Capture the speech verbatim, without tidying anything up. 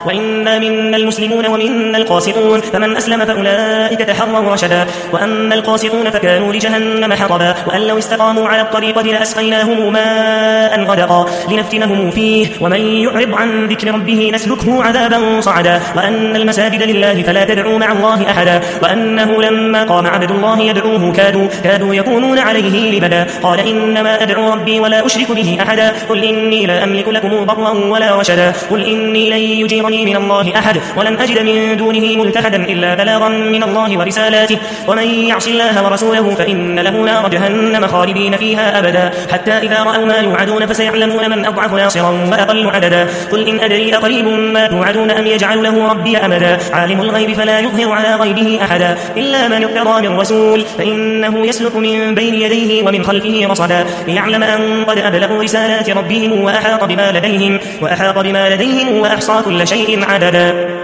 وإنا منا المسلمون ومنا القاسطون فمن أسلم فأولئك تحروا رشدا وأما القاسطون فكانوا لجهنم حطبا وأن لو استقاموا على الطريقة لأسقيناهم ماء غدقا لنفتنهم فيه ومن يعرض عن ذكر ربه نسلكه عذابا صعدا وأن المساجد لله فلا تدعوا مع الله أحدا وأنه لما قام عبد الله يدعوه كادوا, كادوا يكونون عليه لبدا قال إنما أدعو ربي ولا أشرك به أحدا قل إني لا أملك لكم ضرا ولا رشدا قل إني لن يجيرني من الله أحد ولن أجد من دونه ملتحدا إلا بلاغا من الله ورسالاته ومن يعص الله ورسوله فإن له نار جهنم خالدين فيها أبدا حتى إذا رأوا ما يوعدون فسيعلمون من أضعف ناصرا وأقل عددا قل إن أدري أقريب ما توعدون أم يجعل له ربي أمدا عالم الغيب فلا يظهر على غيبه أحدا إلا من ارتضى من رسول فإنه يسلك من بين يديه ومن خلفه رصدا ليعلم أن قد أبلغوا رسالات ربهم وأحاط بما لديهم وأحاط بما لديهم وأحصى كل شيء عددا.